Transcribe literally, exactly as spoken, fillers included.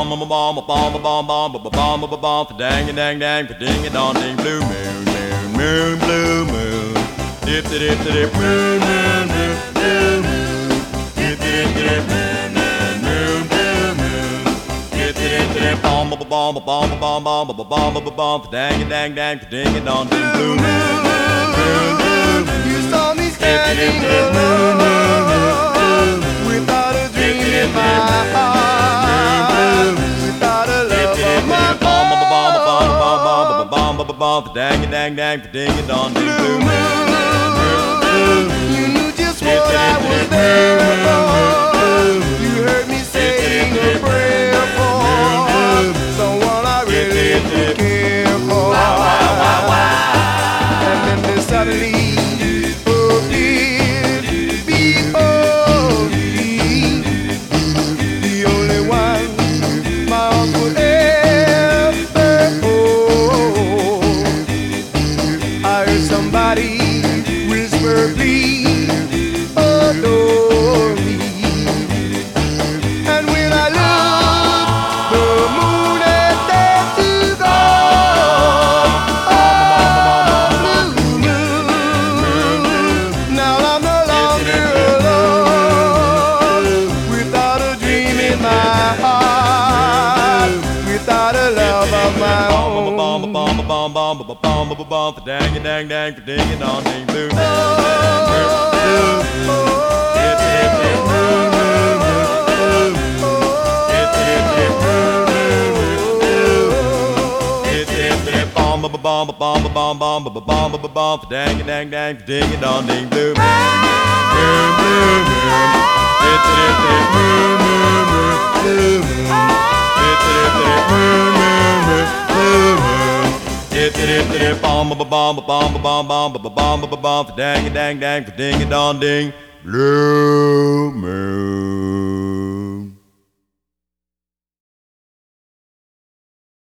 bomb bomb bomb bomb bomb bomb bomb bomb bomb dang dang dang ding it on ding blue moon moon moon blue moon dip dip dip moon moon moon blue moon dip dip dip moon moon moon blue moon dip dip dip bomb bomb bomb bomb bomb bomb bomb bomb dang dang dang ding it on ding blue moon moon moon You saw me standing alone without a dream in my heart, without a love of my bomb bomb bomb bomb bomb bomb bomb dang dang dang ding it on ding blue moon. You knew just what I was there for. You heard me saying a prayer for someone I really care for. And then they suddenly appeared before me, the only one my heart would ever hold. I heard somebody whisper, please adore me. And when I looked, the moon had left to go. Oh, blue moon. Now I'm no longer alone, without a dream in my heart, without a love of my own. Bomb bomb bomb bomb bomb bomb bomb dang dang dang ding it on ding blue moon. Bomb bomb bomb bomb bomb bomb bomb dang dang dang ding it on ding blue moon. Moon blue moon. It it it moon moon moon blue moon. It it it moon moon moon blue moon. It it it bomb bomb bomb bomb bomb bomb bomb dang dang dang ding it on ding blue moon.